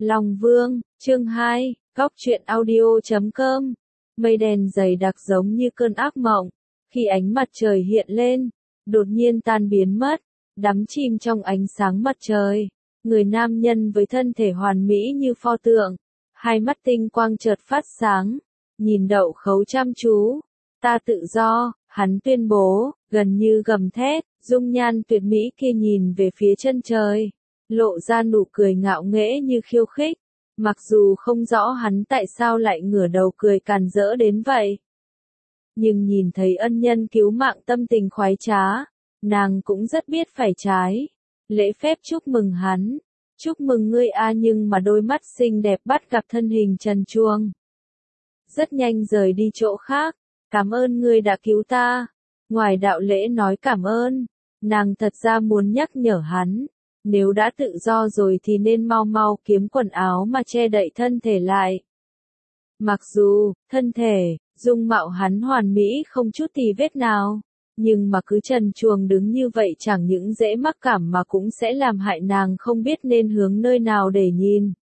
Long Vương, chương 2, Góc truyện audio.com. Mây đen dày đặc giống như cơn ác mộng, khi ánh mặt trời hiện lên, đột nhiên tan biến mất, đắm chìm trong ánh sáng mặt trời. Người nam nhân với thân thể hoàn mỹ như pho tượng, hai mắt tinh quang chợt phát sáng, nhìn Đậu Khấu chăm chú. Ta tự do, hắn tuyên bố, gần như gầm thét, dung nhan tuyệt mỹ kia nhìn về phía chân trời, lộ ra nụ cười ngạo nghễ như khiêu khích, mặc dù không rõ hắn tại sao lại ngửa đầu cười càn rỡ đến vậy. Nhưng nhìn thấy ân nhân cứu mạng tâm tình khoái trá, nàng cũng rất biết phải trái. Lễ phép chúc mừng hắn, chúc mừng ngươi a, nhưng mà đôi mắt xinh đẹp bắt gặp thân hình trần truồng. Rất nhanh rời đi chỗ khác, cảm ơn ngươi đã cứu ta. Ngoài đạo lễ nói cảm ơn, nàng thật ra muốn nhắc nhở hắn, nếu đã tự do rồi thì nên mau mau kiếm quần áo mà che đậy thân thể lại. Mặc dù, thân thể, dung mạo hắn hoàn mỹ không chút tì vết nào, nhưng mà cứ trần truồng đứng như vậy chẳng những dễ mắc cảm mà cũng sẽ làm hại nàng không biết nên hướng nơi nào để nhìn.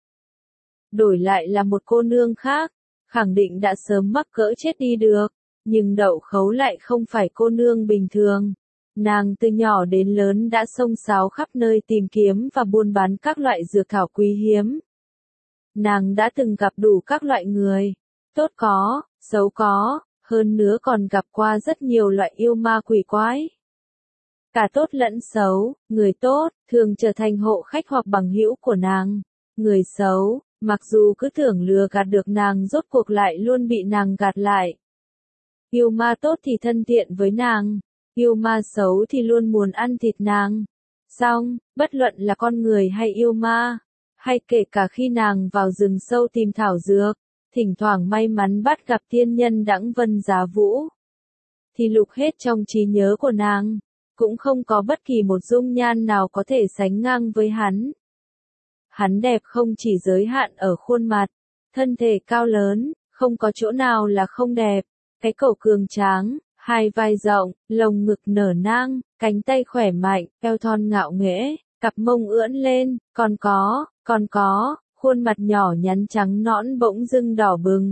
Đổi lại là một cô nương khác, khẳng định đã sớm mắc cỡ chết đi được, nhưng Đậu Khấu lại không phải cô nương bình thường. Nàng từ nhỏ đến lớn đã xông xáo khắp nơi tìm kiếm và buôn bán các loại dược thảo quý hiếm. Nàng đã từng gặp đủ các loại người, tốt có, xấu có, hơn nữa còn gặp qua rất nhiều loại yêu ma quỷ quái. Cả tốt lẫn xấu, người tốt, thường trở thành hộ khách hoặc bằng hữu của nàng. Người xấu, mặc dù cứ tưởng lừa gạt được nàng rốt cuộc lại luôn bị nàng gạt lại. Yêu ma tốt thì thân thiện với nàng, yêu ma xấu thì luôn muốn ăn thịt nàng. Song, bất luận là con người hay yêu ma, hay kể cả khi nàng vào rừng sâu tìm thảo dược, thỉnh thoảng may mắn bắt gặp tiên nhân Đãng Vân Giá Vũ, thì lục hết trong trí nhớ của nàng, cũng không có bất kỳ một dung nhan nào có thể sánh ngang với hắn. Hắn đẹp không chỉ giới hạn ở khuôn mặt, thân thể cao lớn, không có chỗ nào là không đẹp, cái cổ cường tráng, hai vai rộng, lồng ngực nở nang, cánh tay khỏe mạnh, eo thon ngạo nghễ, cặp mông ưỡn lên, còn có, khuôn mặt nhỏ nhắn trắng nõn bỗng dưng đỏ bừng.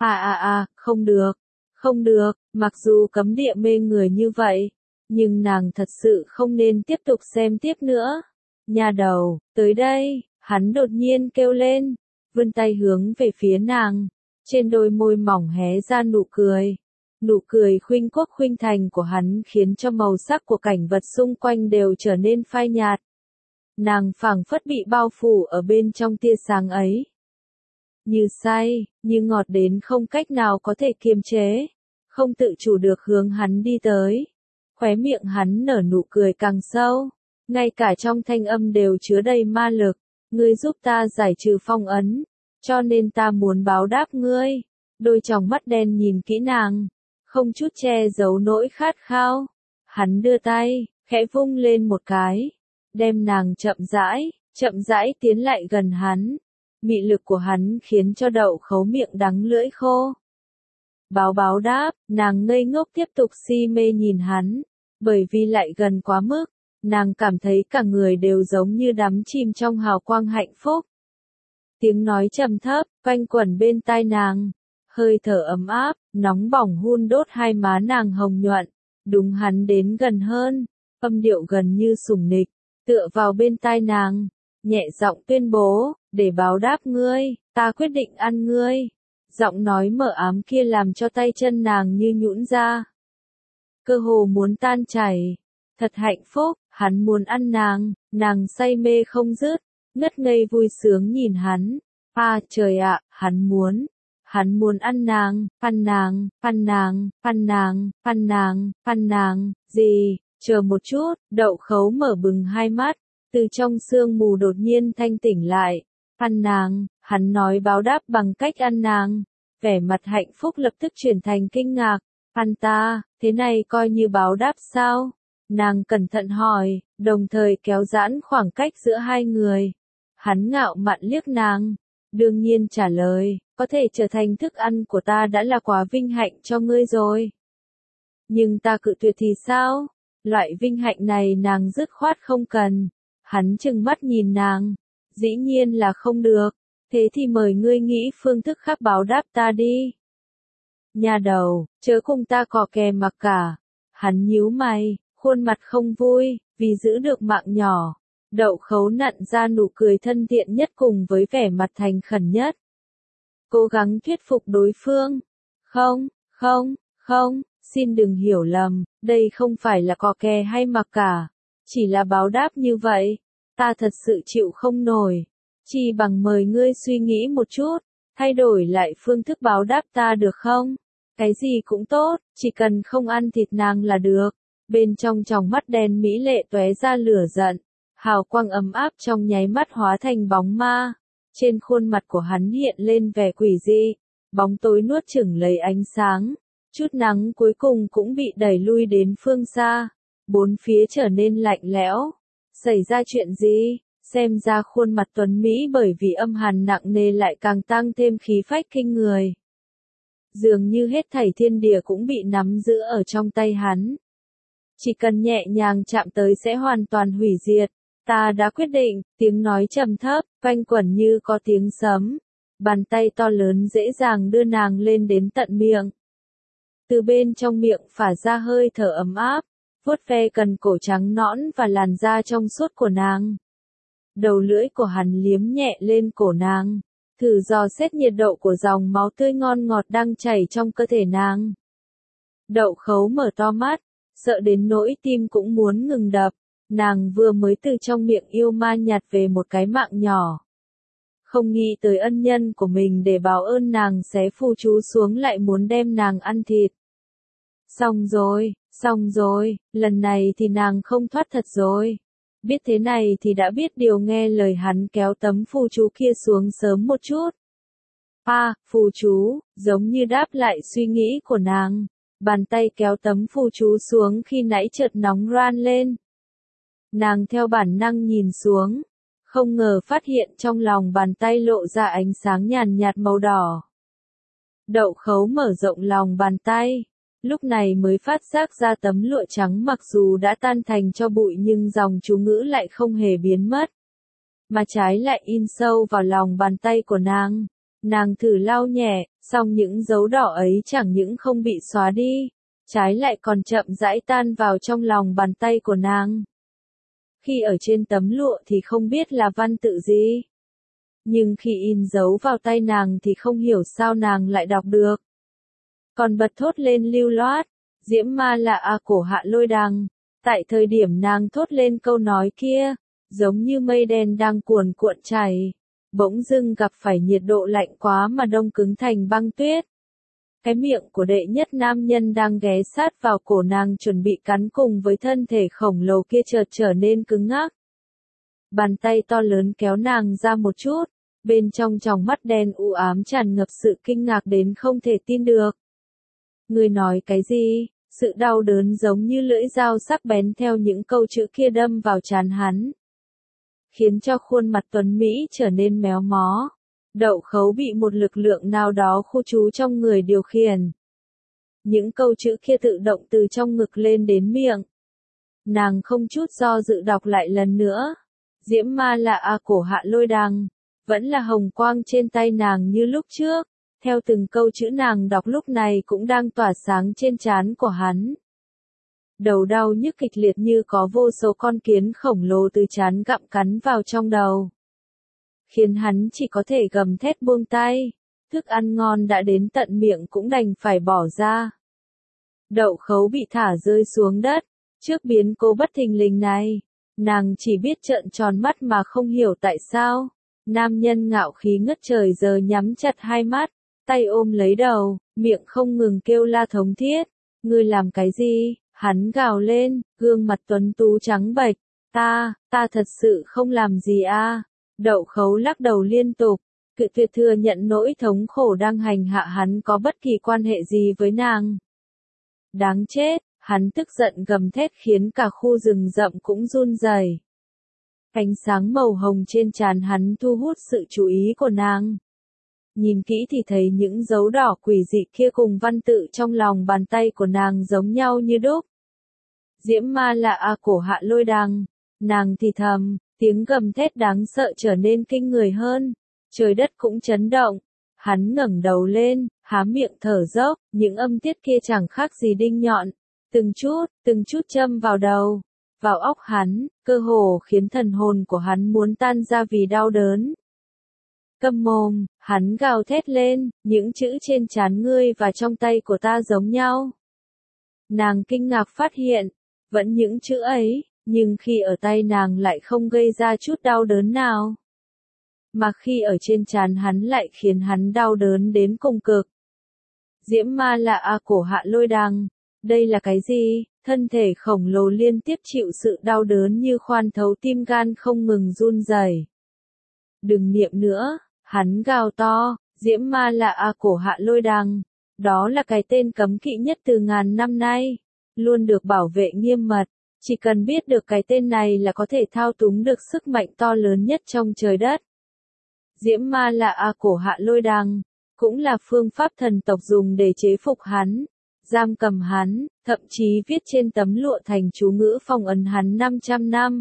Không được, mặc dù cấm địa mê người như vậy, nhưng nàng thật sự không nên tiếp tục xem tiếp nữa. Nha đầu, tới đây, hắn đột nhiên kêu lên, vươn tay hướng về phía nàng, trên đôi môi mỏng hé ra nụ cười. Nụ cười khuynh quốc khuynh thành của hắn khiến cho màu sắc của cảnh vật xung quanh đều trở nên phai nhạt. Nàng phảng phất bị bao phủ ở bên trong tia sáng ấy. Như say, như ngọt đến không cách nào có thể kiềm chế, không tự chủ được hướng hắn đi tới. Khóe miệng hắn nở nụ cười càng sâu, ngay cả trong thanh âm đều chứa đầy ma lực. Ngươi giúp ta giải trừ phong ấn, cho nên ta muốn báo đáp ngươi. Đôi tròng mắt đen nhìn kỹ nàng, không chút che giấu nỗi khát khao. Hắn đưa tay, khẽ vung lên một cái, đem nàng chậm rãi tiến lại gần hắn. Mị lực của hắn khiến cho Đậu Khấu miệng đắng lưỡi khô. Báo đáp, nàng ngây ngốc tiếp tục si mê nhìn hắn, bởi vì lại gần quá mức, nàng cảm thấy cả người đều giống như đắm chìm trong hào quang hạnh phúc. Tiếng nói trầm thấp, quanh quẩn bên tai nàng, hơi thở ấm áp, nóng bỏng hun đốt hai má nàng hồng nhuận, đúng hắn đến gần hơn, âm điệu gần như sủng nịch, tựa vào bên tai nàng, nhẹ giọng tuyên bố, để báo đáp ngươi, ta quyết định ăn ngươi. Giọng nói mờ ám kia làm cho tay chân nàng như nhũn ra, cơ hồ muốn tan chảy. Thật hạnh phúc, hắn muốn ăn nàng say mê không dứt, ngất ngây vui sướng nhìn hắn. Trời ạ, hắn muốn ăn nàng, gì, chờ một chút, Đậu Khấu mở bừng hai mắt, từ trong sương mù đột nhiên thanh tỉnh lại. Ăn nàng, hắn nói báo đáp bằng cách ăn nàng, vẻ mặt hạnh phúc lập tức chuyển thành kinh ngạc. Ăn ta, thế này coi như báo đáp sao? Nàng cẩn thận hỏi, đồng thời kéo giãn khoảng cách giữa hai người. Hắn ngạo mạn liếc nàng, đương nhiên trả lời, có thể trở thành thức ăn của ta đã là quá vinh hạnh cho ngươi rồi. Nhưng ta cự tuyệt thì sao? Loại vinh hạnh này nàng dứt khoát không cần. Hắn trừng mắt nhìn nàng, dĩ nhiên là không được. Thế thì mời ngươi nghĩ phương thức khác báo đáp ta đi. Nhà đầu, chớ cùng ta cò kè mặc cả. Hắn nhíu mày, khuôn mặt không vui, vì giữ được mạng nhỏ. Đậu Khấu nặn ra nụ cười thân thiện nhất cùng với vẻ mặt thành khẩn nhất. Cố gắng thuyết phục đối phương. Không, không, không, xin đừng hiểu lầm, đây không phải là cò kè hay mặc cả. Chỉ là báo đáp như vậy, ta thật sự chịu không nổi. Chỉ bằng mời ngươi suy nghĩ một chút, thay đổi lại phương thức báo đáp ta được không? Cái gì cũng tốt, chỉ cần không ăn thịt nàng là được. Bên trong tròng mắt đen mỹ lệ tóe ra lửa giận, hào quang ấm áp trong nháy mắt hóa thành bóng ma. Trên khuôn mặt của hắn hiện lên vẻ quỷ dị, bóng tối nuốt chửng lấy ánh sáng. Chút nắng cuối cùng cũng bị đẩy lui đến phương xa. Bốn phía trở nên lạnh lẽo. Xảy ra chuyện gì? Xem ra khuôn mặt tuấn Mỹ bởi vì âm hàn nặng nề lại càng tăng thêm khí phách kinh người. Dường như hết thảy thiên địa cũng bị nắm giữ ở trong tay hắn. Chỉ cần nhẹ nhàng chạm tới sẽ hoàn toàn hủy diệt. Ta đã quyết định, tiếng nói trầm thấp, quanh quẩn như có tiếng sấm. Bàn tay to lớn dễ dàng đưa nàng lên đến tận miệng. Từ bên trong miệng phả ra hơi thở ấm áp, vuốt ve cần cổ trắng nõn và làn da trong suốt của nàng. Đầu lưỡi của hắn liếm nhẹ lên cổ nàng, thử dò xét nhiệt độ của dòng máu tươi ngon ngọt đang chảy trong cơ thể nàng. Đậu Khấu mở to mắt, sợ đến nỗi tim cũng muốn ngừng đập. Nàng vừa mới từ trong miệng yêu ma nhặt về một cái mạng nhỏ. Không nghĩ tới ân nhân của mình để báo ơn nàng xé phù chú xuống lại muốn đem nàng ăn thịt. Xong rồi, lần này thì nàng không thoát thật rồi. Biết thế này thì đã biết điều, nghe lời hắn kéo tấm phù chú kia xuống sớm một chút. Phù chú, giống như đáp lại suy nghĩ của nàng. Bàn tay kéo tấm phù chú xuống khi nãy chợt nóng ran lên. Nàng theo bản năng nhìn xuống, không ngờ phát hiện trong lòng bàn tay lộ ra ánh sáng nhàn nhạt màu đỏ. Đậu Khấu mở rộng lòng bàn tay, lúc này mới phát giác ra tấm lụa trắng mặc dù đã tan thành cho bụi nhưng dòng chú ngữ lại không hề biến mất, mà trái lại in sâu vào lòng bàn tay của nàng. Nàng thử lau nhẹ, song những dấu đỏ ấy chẳng những không bị xóa đi, trái lại còn chậm rãi tan vào trong lòng bàn tay của nàng. Khi ở trên tấm lụa thì không biết là văn tự gì. Nhưng khi in dấu vào tay nàng thì không hiểu sao nàng lại đọc được. Còn bật thốt lên lưu loát, diễm ma là A Cổ Hạ Lôi Đằng. Tại thời điểm nàng thốt lên câu nói kia, giống như mây đen đang cuồn cuộn chảy, bỗng dưng gặp phải nhiệt độ lạnh quá mà đông cứng thành băng tuyết. Cái miệng của đệ nhất nam nhân đang ghé sát vào cổ nàng chuẩn bị cắn cùng với thân thể khổng lồ kia chợt trở nên cứng ngắc. Bàn tay to lớn kéo nàng ra một chút, bên trong tròng mắt đen u ám tràn ngập sự kinh ngạc đến không thể tin được. Ngươi nói cái gì? Sự đau đớn giống như lưỡi dao sắc bén theo những câu chữ kia đâm vào trán hắn, khiến cho khuôn mặt tuấn Mỹ trở nên méo mó. Đậu Khấu bị một lực lượng nào đó khu trú trong người điều khiển. Những câu chữ kia tự động từ trong ngực lên đến miệng. Nàng không chút do dự đọc lại lần nữa. Diễm ma là A Cổ Hạ Lôi Đằng. Vẫn là hồng quang trên tay nàng như lúc trước. Theo từng câu chữ nàng đọc lúc này cũng đang tỏa sáng trên trán của hắn. Đầu đau nhức kịch liệt như có vô số con kiến khổng lồ từ trán gặm cắn vào trong đầu, khiến hắn chỉ có thể gầm thét buông tay. Thức ăn ngon đã đến tận miệng cũng đành phải bỏ ra. Đậu Khấu bị thả rơi xuống đất. Trước biến cố bất thình lình này, nàng chỉ biết trợn tròn mắt mà không hiểu tại sao. Nam nhân ngạo khí ngất trời giờ nhắm chặt hai mắt, tay ôm lấy đầu, miệng không ngừng kêu la thống thiết. Ngươi làm cái gì? Hắn gào lên, gương mặt tuấn tú trắng bệch. Ta thật sự không làm gì a. Đậu Khấu lắc đầu liên tục, cự tuyệt thừa nhận nỗi thống khổ đang hành hạ hắn có bất kỳ quan hệ gì với nàng. Đáng chết, hắn tức giận gầm thét khiến cả khu rừng rậm cũng run rẩy. Ánh sáng màu hồng trên trán hắn thu hút sự chú ý của nàng. Nhìn kỹ thì thấy những dấu đỏ quỷ dị kia cùng văn tự trong lòng bàn tay của nàng giống nhau như đúc. Diễm ma là A Cổ Hạ Lôi Đằng. Nàng thì thầm, tiếng gầm thét đáng sợ trở nên kinh người hơn. trời đất cũng chấn động. Hắn ngẩng đầu lên, há miệng thở dốc, những âm tiết kia chẳng khác gì đinh nhọn, từng chút châm vào đầu, vào óc hắn, cơ hồ khiến thần hồn của hắn muốn tan ra vì đau đớn. Câm mồm, hắn gào thét lên, những chữ trên trán ngươi và trong tay của ta giống nhau. Nàng kinh ngạc phát hiện, vẫn những chữ ấy, nhưng khi ở tay nàng lại không gây ra chút đau đớn nào. Mà khi ở trên trán hắn lại khiến hắn đau đớn đến cùng cực. Diễm Ma Lạ A Cổ Hạ Lôi Đằng, đây là cái gì? Thân thể khổng lồ liên tiếp chịu sự đau đớn như khoan thấu tim gan không ngừng run rẩy. Đừng niệm nữa, hắn gào to, Diễm Ma Lạ A Cổ Hạ Lôi Đằng, đó là cái tên cấm kỵ nhất từ ngàn năm nay, luôn được bảo vệ nghiêm mật, chỉ cần biết được cái tên này là có thể thao túng được sức mạnh to lớn nhất trong trời đất. Diễm Ma Lạ A Cổ Hạ Lôi Đằng, cũng là phương pháp thần tộc dùng để chế phục hắn, giam cầm hắn, thậm chí viết trên tấm lụa thành chú ngữ phong ấn hắn 500 năm.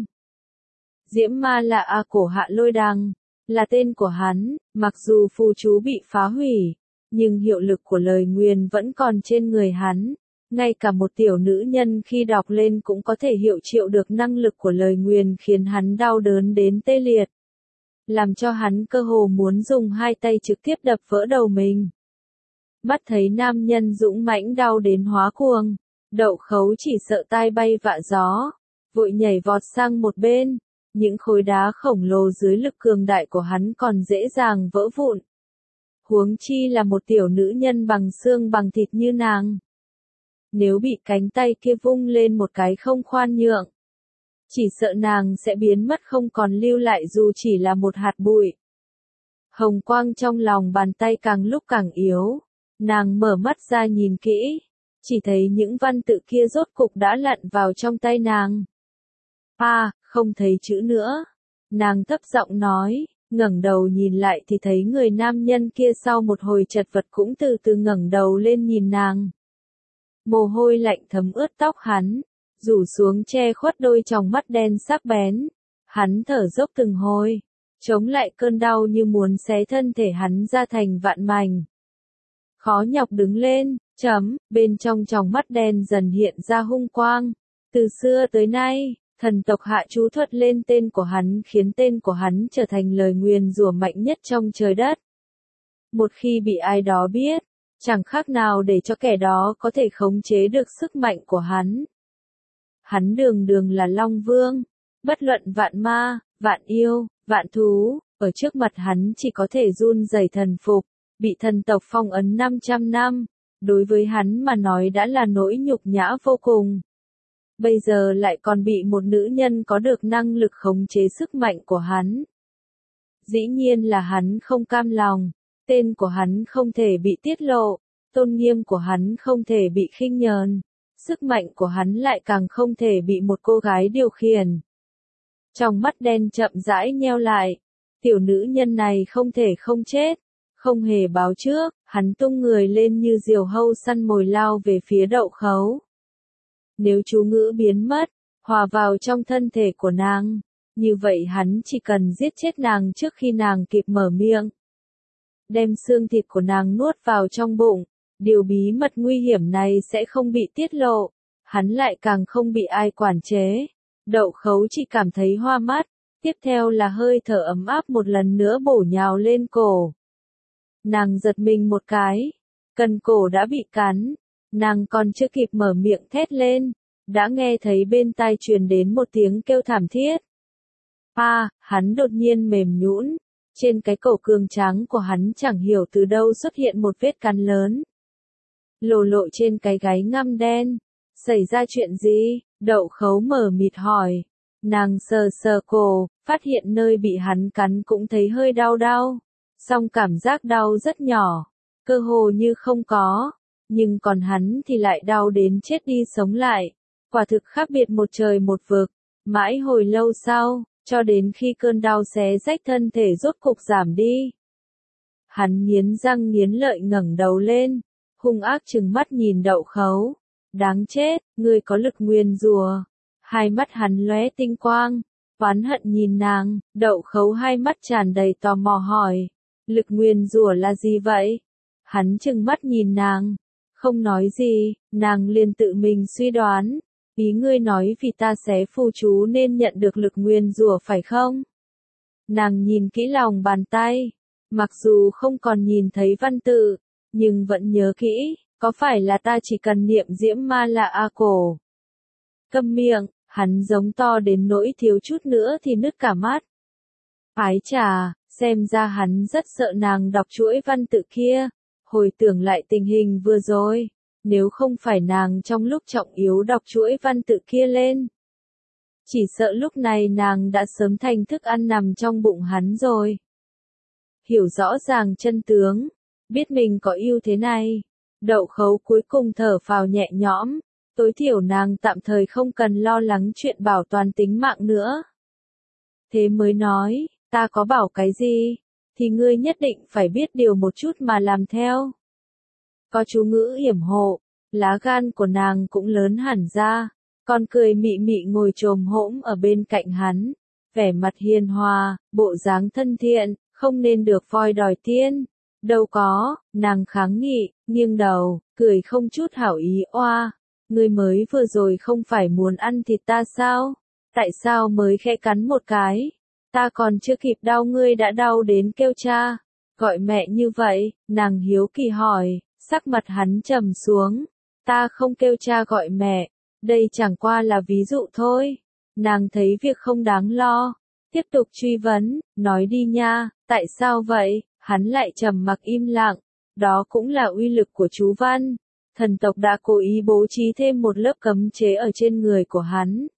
Diễm Ma Lạ A Cổ Hạ Lôi Đằng, là tên của hắn, mặc dù phù chú bị phá hủy, nhưng hiệu lực của lời nguyền vẫn còn trên người hắn. Ngay cả một tiểu nữ nhân khi đọc lên cũng có thể hiệu triệu được năng lực của lời nguyền khiến hắn đau đớn đến tê liệt. Làm cho hắn cơ hồ muốn dùng hai tay trực tiếp đập vỡ đầu mình. Mắt thấy nam nhân dũng mãnh đau đến hóa cuồng, Đậu Khấu chỉ sợ tai bay vạ gió, vội nhảy vọt sang một bên, những khối đá khổng lồ dưới lực cường đại của hắn còn dễ dàng vỡ vụn. Huống chi là một tiểu nữ nhân bằng xương bằng thịt như nàng. Nếu bị cánh tay kia vung lên một cái không khoan nhượng, chỉ sợ nàng sẽ biến mất không còn lưu lại dù chỉ là một hạt bụi. Hồng quang trong lòng bàn tay càng lúc càng yếu, nàng mở mắt ra nhìn kỹ, chỉ thấy những văn tự kia rốt cục đã lặn vào trong tay nàng. Không thấy chữ nữa. Nàng thấp giọng nói, ngẩng đầu nhìn lại thì thấy người nam nhân kia sau một hồi chật vật cũng từ từ ngẩng đầu lên nhìn nàng. Mồ hôi lạnh thấm ướt tóc hắn, rủ xuống che khuất đôi tròng mắt đen sắc bén. Hắn thở dốc từng hồi, chống lại cơn đau như muốn xé thân thể hắn ra thành vạn mảnh. Khó nhọc đứng lên, bên trong tròng mắt đen dần hiện ra hung quang. Từ xưa tới nay, thần tộc hạ chú thuật lên tên của hắn khiến tên của hắn trở thành lời nguyền rủa mạnh nhất trong trời đất. Một khi bị ai đó biết, chẳng khác nào để cho kẻ đó có thể khống chế được sức mạnh của hắn. Hắn đường đường là Long Vương, bất luận vạn ma, vạn yêu, vạn thú, ở trước mặt hắn chỉ có thể run rẩy thần phục, bị thần tộc phong ấn 500 năm, đối với hắn mà nói đã là nỗi nhục nhã vô cùng. Bây giờ lại còn bị một nữ nhân có được năng lực khống chế sức mạnh của hắn. Dĩ nhiên là hắn không cam lòng, tên của hắn không thể bị tiết lộ, tôn nghiêm của hắn không thể bị khinh nhờn, sức mạnh của hắn lại càng không thể bị một cô gái điều khiển. Trong mắt đen chậm rãi nheo lại, tiểu nữ nhân này không thể không chết, không hề báo trước, hắn tung người lên như diều hâu săn mồi lao về phía Đậu Khấu. Nếu chú ngữ biến mất, hòa vào trong thân thể của nàng, như vậy hắn chỉ cần giết chết nàng trước khi nàng kịp mở miệng. Đem xương thịt của nàng nuốt vào trong bụng, điều bí mật nguy hiểm này sẽ không bị tiết lộ, hắn lại càng không bị ai quản chế. Đậu Khấu chỉ cảm thấy hoa mắt, tiếp theo là hơi thở ấm áp một lần nữa bổ nhào lên cổ. Nàng giật mình một cái, cần cổ đã bị cắn. Nàng còn chưa kịp mở miệng thét lên, đã nghe thấy bên tai truyền đến một tiếng kêu thảm thiết. Hắn đột nhiên mềm nhũn, trên cái cổ cường tráng của hắn chẳng hiểu từ đâu xuất hiện một vết cắn lớn. Lộ trên cái gáy ngăm đen, xảy ra chuyện gì? Đậu Khấu mở mịt hỏi. Nàng sờ cổ, phát hiện nơi bị hắn cắn cũng thấy hơi đau, song cảm giác đau rất nhỏ, cơ hồ như không có. Nhưng còn hắn thì lại đau đến chết đi sống lại, quả thực khác biệt một trời một vực. Mãi hồi lâu sau, cho đến khi cơn đau xé rách thân thể rốt cục giảm đi, hắn nghiến răng nghiến lợi ngẩng đầu lên, hung ác trừng mắt nhìn Đậu Khấu. Đáng chết, ngươi có lực nguyền rủa. Hai mắt hắn lóe tinh quang, oán hận nhìn nàng. Đậu Khấu hai mắt tràn đầy tò mò hỏi, Lực nguyền rủa là gì vậy? Hắn trừng mắt nhìn nàng. Không nói gì, nàng liền tự mình suy đoán. Ý ngươi nói vì ta xé phù chú nên nhận được lực nguyền rủa phải không? Nàng nhìn kỹ lòng bàn tay. Mặc dù không còn nhìn thấy văn tự, nhưng vẫn nhớ kỹ. Có phải là ta chỉ cần niệm diễm ma là A cổ? Câm miệng, hắn giống to đến nỗi thiếu chút nữa thì nứt cả mắt. Ái chà, xem ra hắn rất sợ nàng đọc chuỗi văn tự kia. Hồi tưởng lại tình hình vừa rồi, nếu không phải nàng trong lúc trọng yếu đọc chuỗi văn tự kia lên. Chỉ sợ lúc này nàng đã sớm thành thức ăn nằm trong bụng hắn rồi. Hiểu rõ ràng chân tướng, biết mình có ưu thế này. Đậu Khấu cuối cùng thở phào nhẹ nhõm, tối thiểu nàng tạm thời không cần lo lắng chuyện bảo toàn tính mạng nữa. Thế mới nói, ta có bảo cái gì, thì ngươi nhất định phải biết điều một chút mà làm theo. Có chú ngữ yểm hộ, lá gan của nàng cũng lớn hẳn ra, còn cười mị mị ngồi chồm hỗn ở bên cạnh hắn, vẻ mặt hiền hòa, bộ dáng thân thiện, không nên được voi đòi tiên. Đâu có, nàng kháng nghị, nghiêng đầu, cười không chút hảo ý oa. Ngươi mới vừa rồi không phải muốn ăn thịt ta sao? Tại sao mới khẽ cắn một cái? Ta còn chưa kịp đau ngươi đã đau đến kêu cha. Gọi mẹ như vậy, nàng hiếu kỳ hỏi, sắc mặt hắn trầm xuống. Ta không kêu cha gọi mẹ, đây chẳng qua là ví dụ thôi. Nàng thấy việc không đáng lo. Tiếp tục truy vấn, nói đi nha, tại sao vậy? Hắn lại trầm mặc im lặng, đó cũng là uy lực của chú văn. Thần tộc đã cố ý bố trí thêm một lớp cấm chế ở trên người của hắn.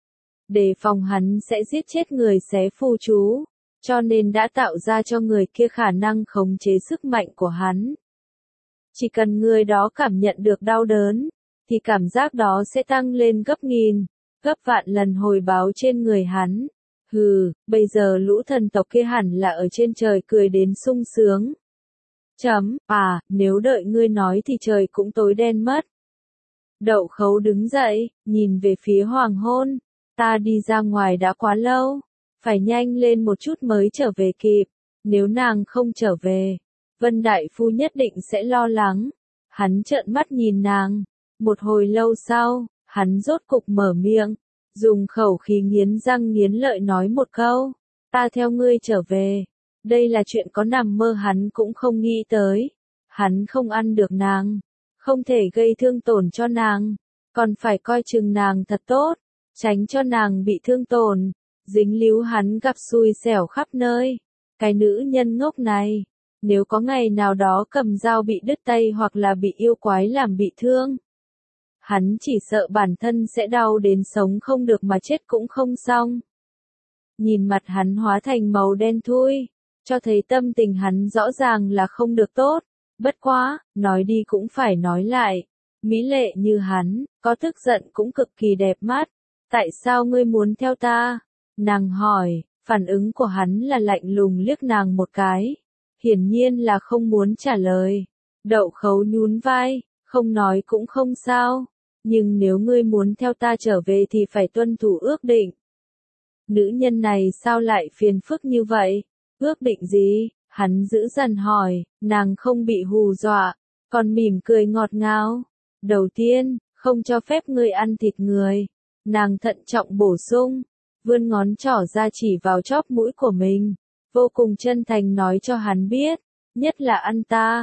Đề phòng hắn sẽ giết chết người xé phù chú, cho nên đã tạo ra cho người kia khả năng khống chế sức mạnh của hắn. Chỉ cần người đó cảm nhận được đau đớn, thì cảm giác đó sẽ tăng lên gấp nghìn, gấp vạn lần hồi báo trên người hắn. Hừ, bây giờ lũ thần tộc kia hẳn là ở trên trời cười đến sung sướng. Nếu đợi ngươi nói thì trời cũng tối đen mất. Đậu Khấu đứng dậy, nhìn về phía hoàng hôn. Ta đi ra ngoài đã quá lâu, phải nhanh lên một chút mới trở về kịp. Nếu nàng không trở về, Vân Đại Phu nhất định sẽ lo lắng. Hắn trợn mắt nhìn nàng. Một hồi lâu sau, hắn rốt cục mở miệng, dùng khẩu khí nghiến răng nghiến lợi nói một câu. Ta theo ngươi trở về. Đây là chuyện có nằm mơ hắn cũng không nghĩ tới. Hắn không ăn được nàng, không thể gây thương tổn cho nàng, còn phải coi chừng nàng thật tốt, tránh cho nàng bị thương tổn, dính líu hắn gặp xui xẻo khắp nơi. Cái nữ nhân ngốc này, nếu có ngày nào đó cầm dao bị đứt tay hoặc là bị yêu quái làm bị thương, hắn chỉ sợ bản thân sẽ đau đến sống không được mà chết cũng không xong. Nhìn mặt hắn hóa thành màu đen thui, cho thấy tâm tình hắn rõ ràng là không được tốt. Bất quá, nói đi cũng phải nói lại. Mỹ lệ như hắn, có tức giận cũng cực kỳ đẹp mắt. Tại sao ngươi muốn theo ta? Nàng hỏi, phản ứng của hắn là lạnh lùng liếc nàng một cái. Hiển nhiên là không muốn trả lời. Đậu Khấu nhún vai, không nói cũng không sao. Nhưng nếu ngươi muốn theo ta trở về thì phải tuân thủ ước định. Nữ nhân này sao lại phiền phức như vậy? Ước định gì? Hắn giữ dần hỏi, nàng không bị hù dọa, còn mỉm cười ngọt ngào. Đầu tiên, không cho phép ngươi ăn thịt người. Nàng thận trọng bổ sung, vươn ngón trỏ ra chỉ vào chóp mũi của mình, vô cùng chân thành nói cho hắn biết, nhất là ăn ta.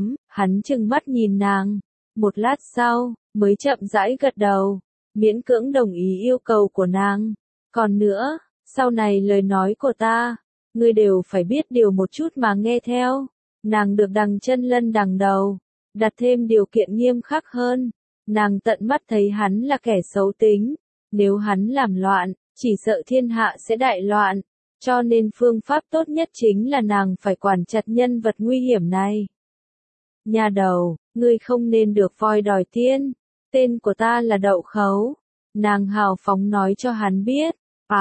Hắn trừng mắt nhìn nàng, một lát sau, mới chậm rãi gật đầu, miễn cưỡng đồng ý yêu cầu của nàng. Còn nữa, sau này lời nói của ta, ngươi đều phải biết điều một chút mà nghe theo. Nàng được đằng chân lân đằng đầu, đặt thêm điều kiện nghiêm khắc hơn. Nàng tận mắt thấy hắn là kẻ xấu tính, nếu hắn làm loạn, chỉ sợ thiên hạ sẽ đại loạn, cho nên phương pháp tốt nhất chính là nàng phải quản chặt nhân vật nguy hiểm này. Nhà đầu, ngươi không nên được voi đòi tiên, tên của ta là Đậu Khấu. Nàng hào phóng nói cho hắn biết,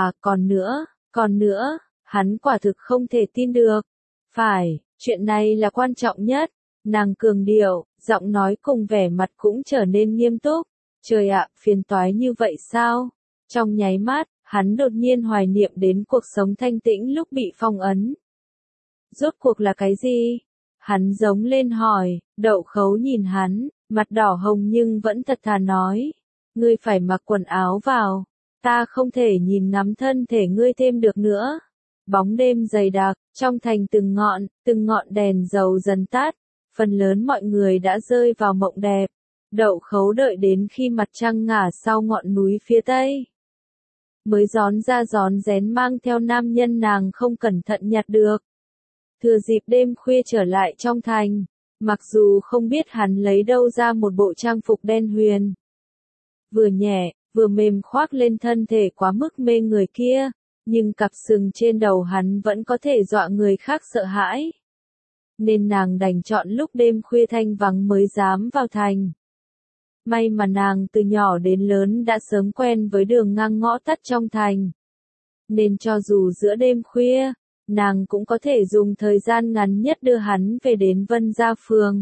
còn nữa, hắn quả thực không thể tin được. Phải, chuyện này là quan trọng nhất. Nàng cường điệu, giọng nói cùng vẻ mặt cũng trở nên nghiêm túc. Trời ạ, phiền toái như vậy sao? Trong nháy mắt, hắn đột nhiên hoài niệm đến cuộc sống thanh tĩnh lúc bị phong ấn. Rốt cuộc là cái gì? Hắn giống lên hỏi, Đậu Khấu nhìn hắn, mặt đỏ hồng nhưng vẫn thật thà nói. Ngươi phải mặc quần áo vào, ta không thể nhìn ngắm thân thể ngươi thêm được nữa. Bóng đêm dày đặc, trong thành từng ngọn đèn dầu dần tắt, phần lớn mọi người đã rơi vào mộng đẹp. Đậu Khấu đợi đến khi mặt trăng ngả sau ngọn núi phía tây, mới rón ra rón rén mang theo nam nhân nàng không cẩn thận nhặt được. Thừa dịp đêm khuya trở lại trong thành, mặc dù không biết hắn lấy đâu ra một bộ trang phục đen huyền, vừa nhẹ, vừa mềm khoác lên thân thể quá mức mê người kia, nhưng cặp sừng trên đầu hắn vẫn có thể dọa người khác sợ hãi. Nên nàng đành chọn lúc đêm khuya thanh vắng mới dám vào thành. May mà nàng từ nhỏ đến lớn đã sớm quen với đường ngang ngõ tắt trong thành. Nên cho dù giữa đêm khuya, nàng cũng có thể dùng thời gian ngắn nhất đưa hắn về đến Vân Gia Phường.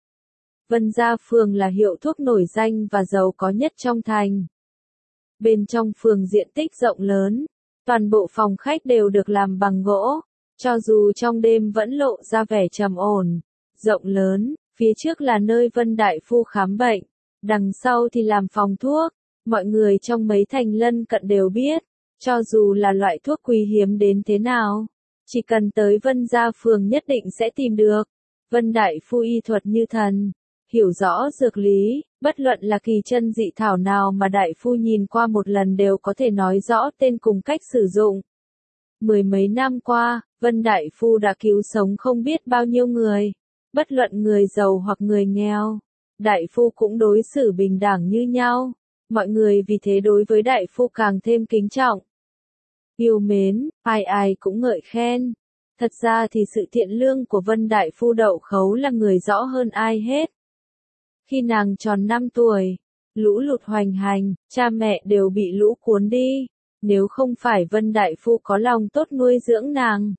Vân Gia Phường là hiệu thuốc nổi danh và giàu có nhất trong thành. Bên trong phường diện tích rộng lớn, toàn bộ phòng khách đều được làm bằng gỗ, cho dù trong đêm vẫn lộ ra vẻ trầm ổn, rộng lớn, phía trước là nơi Vân Đại Phu khám bệnh, đằng sau thì làm phòng thuốc, mọi người trong mấy thành lân cận đều biết, cho dù là loại thuốc quý hiếm đến thế nào, chỉ cần tới Vân Gia Phường nhất định sẽ tìm được. Vân Đại Phu y thuật như thần, hiểu rõ dược lý, bất luận là kỳ chân dị thảo nào mà Đại Phu nhìn qua một lần đều có thể nói rõ tên cùng cách sử dụng. Mười mấy năm qua, Vân Đại Phu đã cứu sống không biết bao nhiêu người, bất luận người giàu hoặc người nghèo. Đại Phu cũng đối xử bình đẳng như nhau, mọi người vì thế đối với Đại Phu càng thêm kính trọng. Yêu mến, ai ai cũng ngợi khen. Thật ra thì sự thiện lương của Vân Đại Phu Đậu Khấu là người rõ hơn ai hết. Khi nàng tròn 5 tuổi, lũ lụt hoành hành, cha mẹ đều bị lũ cuốn đi. Nếu không phải Vân Đại Phu có lòng tốt nuôi dưỡng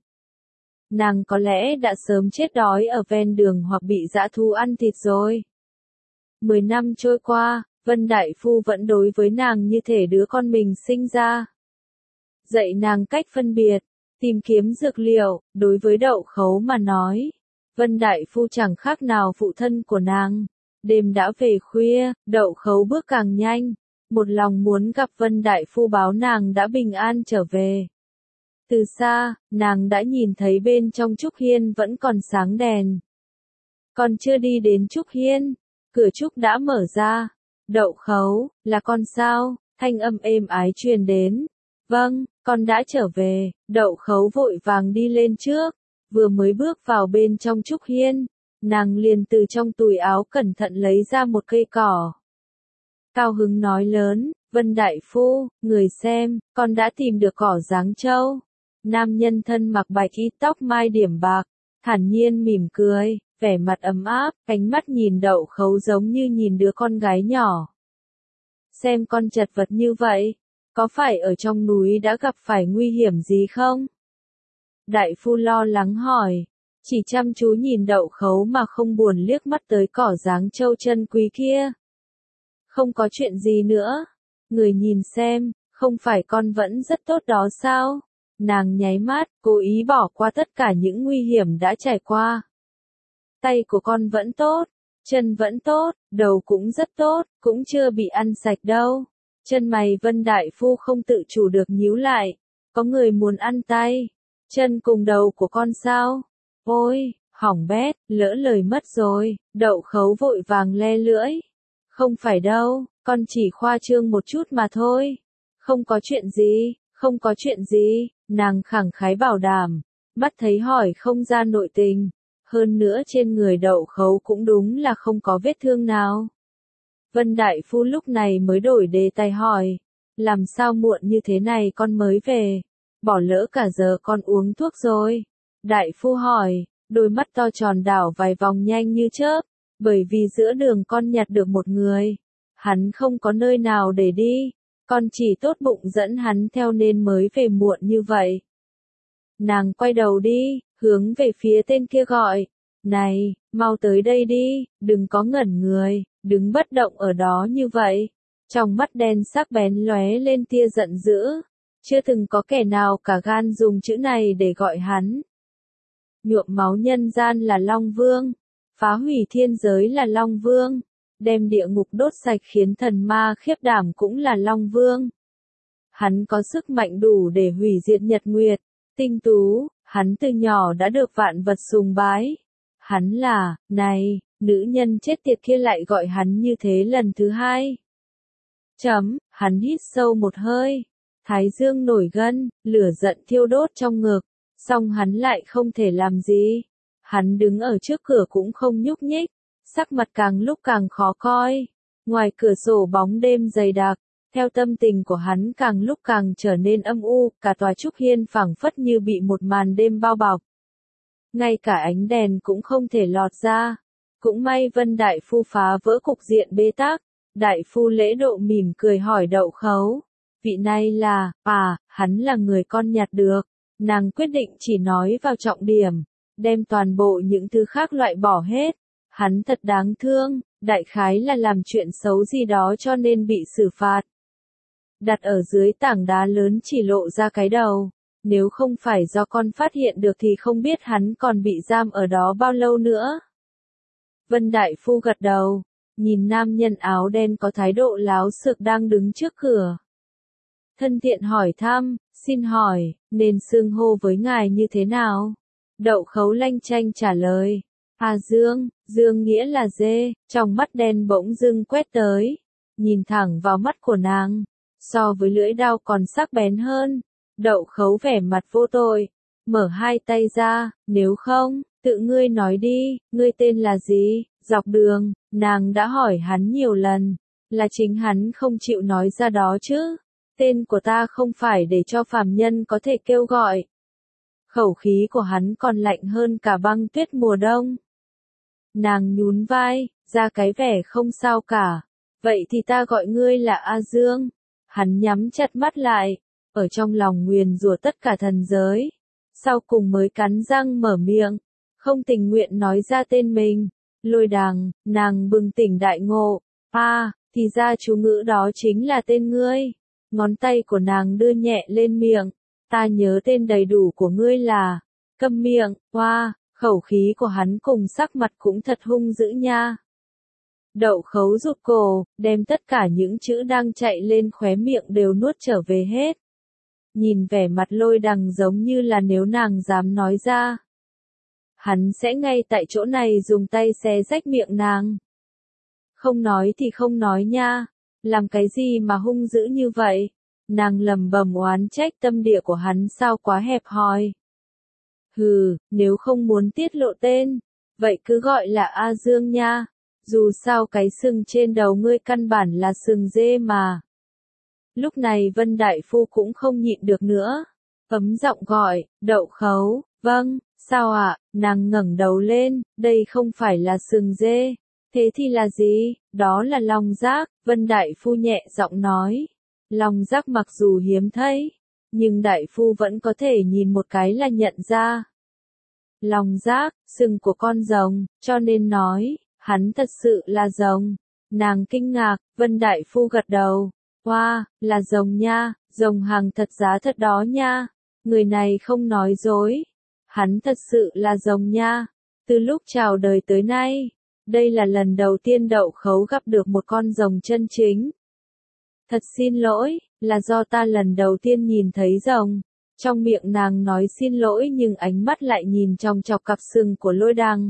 nàng có lẽ đã sớm chết đói ở ven đường hoặc bị dã thú ăn thịt rồi. 10 năm trôi qua, Vân Đại Phu vẫn đối với nàng như thể đứa con mình sinh ra. Dạy nàng cách phân biệt, tìm kiếm dược liệu, đối với Đậu Khấu mà nói. Vân Đại Phu chẳng khác nào phụ thân của nàng. Đêm đã về khuya, Đậu Khấu bước càng nhanh, một lòng muốn gặp Vân Đại Phu báo nàng đã bình an trở về. Từ xa, nàng đã nhìn thấy bên trong Trúc Hiên vẫn còn sáng đèn. Còn chưa đi đến Trúc Hiên, cửa Trúc đã mở ra. Đậu Khấu, là con sao? Thanh âm êm ái truyền đến. Vâng, con đã trở về. Đậu Khấu vội vàng đi lên trước, vừa mới bước vào bên trong Trúc Hiên, nàng liền từ trong túi áo cẩn thận lấy ra một cây cỏ. Cao hứng nói lớn, Vân Đại Phu, người xem, con đã tìm được cỏ Giáng Châu. Nam nhân thân mặc bạch y tóc mai điểm bạc, thản nhiên mỉm cười, vẻ mặt ấm áp, ánh mắt nhìn Đậu Khấu giống như nhìn đứa con gái nhỏ. Xem con chật vật như vậy, có phải ở trong núi đã gặp phải nguy hiểm gì không? Đại Phu lo lắng hỏi, chỉ chăm chú nhìn Đậu Khấu mà không buồn liếc mắt tới cỏ Giáng Châu chân quý kia. Không có chuyện gì nữa. Người nhìn xem, không phải con vẫn rất tốt đó sao? Nàng nháy mắt, cố ý bỏ qua tất cả những nguy hiểm đã trải qua. Tay của con vẫn tốt, chân vẫn tốt, đầu cũng rất tốt, cũng chưa bị ăn sạch đâu. Chân mày Vân Đại Phu không tự chủ được nhíu lại. Có người muốn ăn tay, chân cùng đầu của con sao? Ôi, hỏng bét, lỡ lời mất rồi. Đậu Khấu vội vàng le lưỡi. Không phải đâu, con chỉ khoa trương một chút mà thôi. Không có chuyện gì, không có chuyện gì, nàng khẳng khái bảo đảm. Mắt thấy hỏi không ra nội tình. Hơn nữa trên người Đậu Khấu cũng đúng là không có vết thương nào. Vân Đại Phu lúc này mới đổi đề tài hỏi. Làm sao muộn như thế này con mới về? Bỏ lỡ cả giờ con uống thuốc rồi. Đại Phu hỏi, đôi mắt to tròn đảo vài vòng nhanh như chớp. Bởi vì giữa đường con nhặt được một người. Hắn không có nơi nào để đi. Con chỉ tốt bụng dẫn hắn theo nên mới về muộn như vậy. Nàng quay đầu đi, hướng về phía tên kia gọi. Này, mau tới đây đi, đừng có ngẩn người, đứng bất động ở đó như vậy. Trong mắt đen sắc bén lóe lên tia giận dữ. Chưa từng có kẻ nào cả gan dùng chữ này để gọi hắn. nhuộm máu nhân gian là Long Vương, phá hủy thiên giới là Long Vương, đem địa ngục đốt sạch khiến thần ma khiếp đảm cũng là Long Vương. Hắn có sức mạnh đủ để hủy diệt nhật nguyệt, tinh tú, hắn từ nhỏ đã được vạn vật sùng bái. Hắn là, này, nữ nhân chết tiệt kia lại gọi hắn như thế lần thứ hai. Hắn hít sâu một hơi, thái dương nổi gân, lửa giận thiêu đốt trong ngực, song hắn lại không thể làm gì. Hắn đứng ở trước cửa cũng không nhúc nhích, sắc mặt càng lúc càng khó coi. Ngoài cửa sổ bóng đêm dày đặc, theo tâm tình của hắn càng lúc càng trở nên âm u, cả tòa trúc hiên phảng phất như bị một màn đêm bao bọc. Ngay cả ánh đèn cũng không thể lọt ra. Cũng may Vân Đại Phu phá vỡ cục diện bế tắc. Đại Phu lễ độ mỉm cười hỏi Đậu Khấu. Vị này là, hắn là người con nhặt được. Nàng quyết định chỉ nói vào trọng điểm, đem toàn bộ những thứ khác loại bỏ hết. Hắn thật đáng thương, đại khái là làm chuyện xấu gì đó cho nên bị xử phạt. Đặt ở dưới tảng đá lớn chỉ lộ ra cái đầu. Nếu không phải do con phát hiện được thì không biết hắn còn bị giam ở đó bao lâu nữa. Vân Đại Phu gật đầu, nhìn nam nhân áo đen có thái độ láo xược đang đứng trước cửa. Thân thiện hỏi thăm, xin hỏi, nên xưng hô với ngài như thế nào? Đậu Khấu lanh chanh trả lời. Dương, Dương nghĩa là dê, trong mắt đen bỗng dưng quét tới, nhìn thẳng vào mắt của nàng, so với lưỡi dao còn sắc bén hơn. Đậu Khấu vẻ mặt vô tội, mở hai tay ra, nếu không, tự ngươi nói đi, ngươi tên là gì? Dọc đường, nàng đã hỏi hắn nhiều lần, là chính hắn không chịu nói ra đó chứ. Tên của ta không phải để cho phàm nhân có thể kêu gọi. Khẩu khí của hắn còn lạnh hơn cả băng tuyết mùa đông. Nàng nhún vai, ra cái vẻ không sao cả. Vậy thì ta gọi ngươi là A Dương. Hắn nhắm chặt mắt lại, ở trong lòng nguyền rủa tất cả thần giới. Sau cùng mới cắn răng mở miệng, không tình nguyện nói ra tên mình. Lôi Đằng, nàng bừng tỉnh đại ngộ. Thì ra chú ngữ đó chính là tên ngươi. Ngón tay của nàng đưa nhẹ lên miệng. Ta nhớ tên đầy đủ của ngươi là. Câm miệng, khẩu khí của hắn cùng sắc mặt cũng thật hung dữ nha. Đậu Khấu rụt cổ, đem tất cả những chữ đang chạy lên khóe miệng đều nuốt trở về hết. Nhìn vẻ mặt Lôi Đằng giống như là nếu nàng dám nói ra, hắn sẽ ngay tại chỗ này dùng tay xé rách miệng nàng. Không nói thì không nói nha, làm cái gì mà hung dữ như vậy? Nàng lầm bầm oán trách tâm địa của hắn sao quá hẹp hòi. Nếu không muốn tiết lộ tên, vậy cứ gọi là A Dương nha. Dù sao cái sừng trên đầu ngươi căn bản là sừng dê mà. Lúc này Vân Đại Phu cũng không nhịn được nữa. Ấm giọng gọi, Đậu Khấu, vâng, sao ạ? Nàng ngẩng đầu lên, đây không phải là sừng dê. Thế thì là gì? Đó là long giác, Vân Đại Phu nhẹ giọng nói. Long giác mặc dù hiếm thấy, nhưng Đại Phu vẫn có thể nhìn một cái là nhận ra. Long giác, sừng của con rồng, cho nên nói, hắn thật sự là rồng. Nàng kinh ngạc, Vân Đại Phu gật đầu. Là rồng nha, rồng hàng thật giá thật đó nha. Người này không nói dối. Hắn thật sự là rồng nha. Từ lúc chào đời tới nay, đây là lần đầu tiên Đậu Khấu gặp được một con rồng chân chính. Thật xin lỗi, là do ta lần đầu tiên nhìn thấy rồng. Trong miệng nàng nói xin lỗi nhưng ánh mắt lại nhìn trong chọc cặp sừng của Lôi Đằng.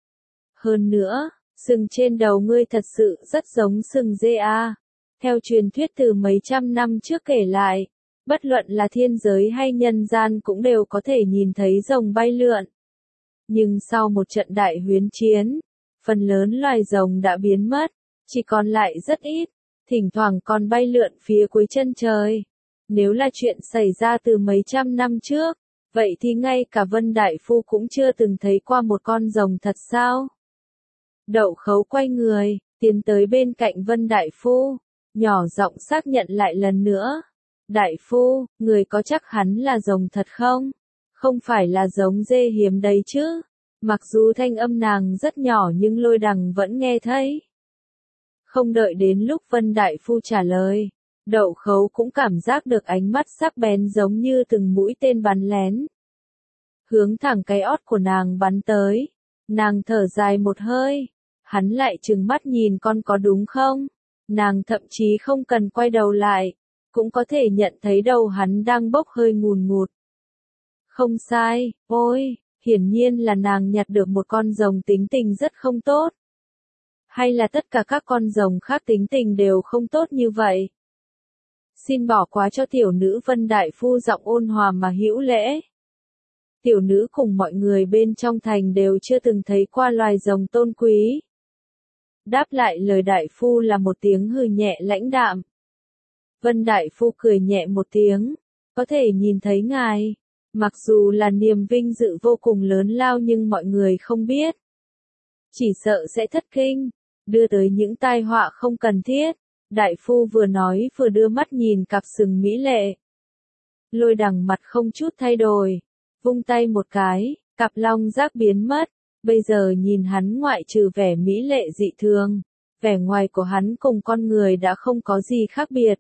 Hơn nữa, sừng trên đầu ngươi thật sự rất giống sừng dê a. Theo truyền thuyết từ mấy trăm năm trước kể lại, bất luận là thiên giới hay nhân gian cũng đều có thể nhìn thấy rồng bay lượn. Nhưng sau một trận đại huyễn chiến, phần lớn loài rồng đã biến mất, chỉ còn lại rất ít, thỉnh thoảng còn bay lượn phía cuối chân trời. Nếu là chuyện xảy ra từ mấy trăm năm trước, vậy thì ngay cả Vân Đại Phu cũng chưa từng thấy qua một con rồng thật sao? Đậu Khấu quay người, tiến tới bên cạnh Vân Đại Phu, nhỏ giọng xác nhận lại lần nữa. Đại Phu, người có chắc hắn là rồng thật không? Không phải là giống dê hiếm đấy chứ? Mặc dù thanh âm nàng rất nhỏ nhưng Lôi Đằng vẫn nghe thấy. Không đợi đến lúc Vân Đại Phu trả lời, Đậu Khấu cũng cảm giác được ánh mắt sắc bén giống như từng mũi tên bắn lén. hướng thẳng cái ót của nàng bắn tới. Nàng thở dài một hơi, hắn lại trừng mắt nhìn con có đúng không? Nàng thậm chí không cần quay đầu lại, cũng có thể nhận thấy đầu hắn đang bốc hơi ngùn ngụt. Không sai, ôi, hiển nhiên là nàng nhặt được một con rồng tính tình rất không tốt. Hay là tất cả các con rồng khác tính tình đều không tốt như vậy? Xin bỏ qua cho tiểu nữ Vân đại phu giọng ôn hòa mà hữu lễ. Tiểu nữ cùng mọi người bên trong thành đều chưa từng thấy qua loài rồng tôn quý. Đáp lại lời đại phu là một tiếng hừ nhẹ lãnh đạm. Vân đại phu cười nhẹ một tiếng, có thể nhìn thấy ngài. Mặc dù là niềm vinh dự vô cùng lớn lao nhưng mọi người không biết. Chỉ sợ sẽ thất kinh, đưa tới những tai họa không cần thiết. Đại phu vừa nói vừa đưa mắt nhìn cặp sừng mỹ lệ. Lôi Đằng mặt không chút thay đổi, vung tay một cái, cặp long giác biến mất. Bây giờ nhìn hắn ngoại trừ vẻ mỹ lệ dị thường, vẻ ngoài của hắn cùng con người đã không có gì khác biệt.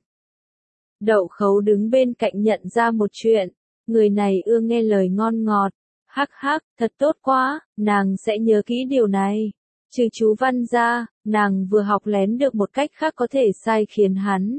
Đậu Khấu đứng bên cạnh nhận ra một chuyện, người này ưa nghe lời ngon ngọt. Hắc hắc, thật tốt quá, nàng sẽ nhớ kỹ điều này. Trừ chú Văn ra, nàng vừa học lén được một cách khác có thể sai khiến hắn.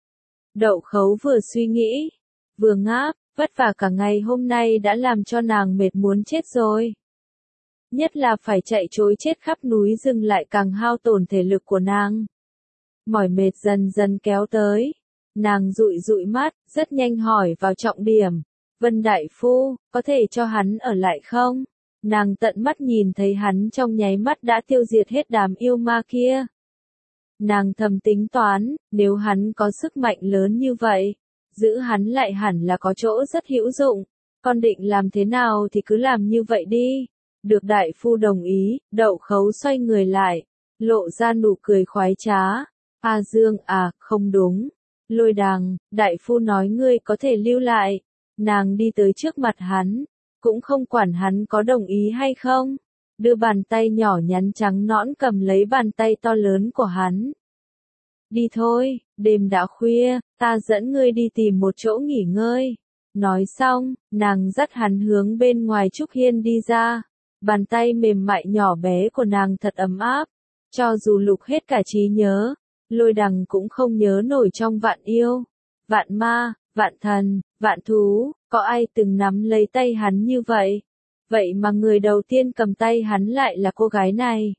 Đậu Khấu vừa suy nghĩ, vừa ngáp, vất vả cả ngày hôm nay đã làm cho nàng mệt muốn chết rồi. Nhất là phải chạy trối chết khắp núi rừng lại càng hao tổn thể lực của nàng. Mỏi mệt dần dần kéo tới. Nàng dụi dụi mắt, rất nhanh hỏi vào trọng điểm. Vân đại phu, có thể cho hắn ở lại không? Nàng tận mắt nhìn thấy hắn trong nháy mắt đã tiêu diệt hết đám yêu ma kia. Nàng thầm tính toán, nếu hắn có sức mạnh lớn như vậy, giữ hắn lại hẳn là có chỗ rất hữu dụng. Con định làm thế nào thì cứ làm như vậy đi. Được đại phu đồng ý, Đậu Khấu xoay người lại, lộ ra nụ cười khoái trá. A Dương à, không đúng. Lôi Đằng, đại phu nói ngươi có thể lưu lại. Nàng đi tới trước mặt hắn, cũng không quản hắn có đồng ý hay không. Đưa bàn tay nhỏ nhắn trắng nõn cầm lấy bàn tay to lớn của hắn. Đi thôi, đêm đã khuya, ta dẫn ngươi đi tìm một chỗ nghỉ ngơi. Nói xong, nàng dắt hắn hướng bên ngoài Trúc Hiên đi ra. Bàn tay mềm mại nhỏ bé của nàng thật ấm áp. Cho dù lục hết cả trí nhớ, Lôi Đằng cũng không nhớ nổi trong vạn yêu, vạn ma, vạn thần, vạn thú, có ai từng nắm lấy tay hắn như vậy. Vậy mà người đầu tiên cầm tay hắn lại là cô gái này.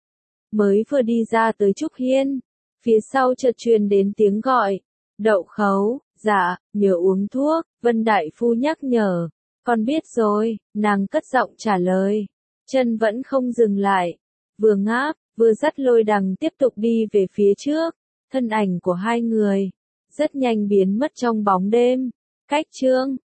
Mới vừa đi ra tới Trúc Hiên, phía sau chợt truyền đến tiếng gọi. Đậu Khấu, dạ, nhớ uống thuốc, Vân đại phu nhắc nhở. Con biết rồi, nàng cất giọng trả lời. Chân vẫn không dừng lại. Vừa ngáp, vừa dắt Lôi Đằng tiếp tục đi về phía trước. Thân ảnh của hai người rất nhanh biến mất trong bóng đêm. Cách chương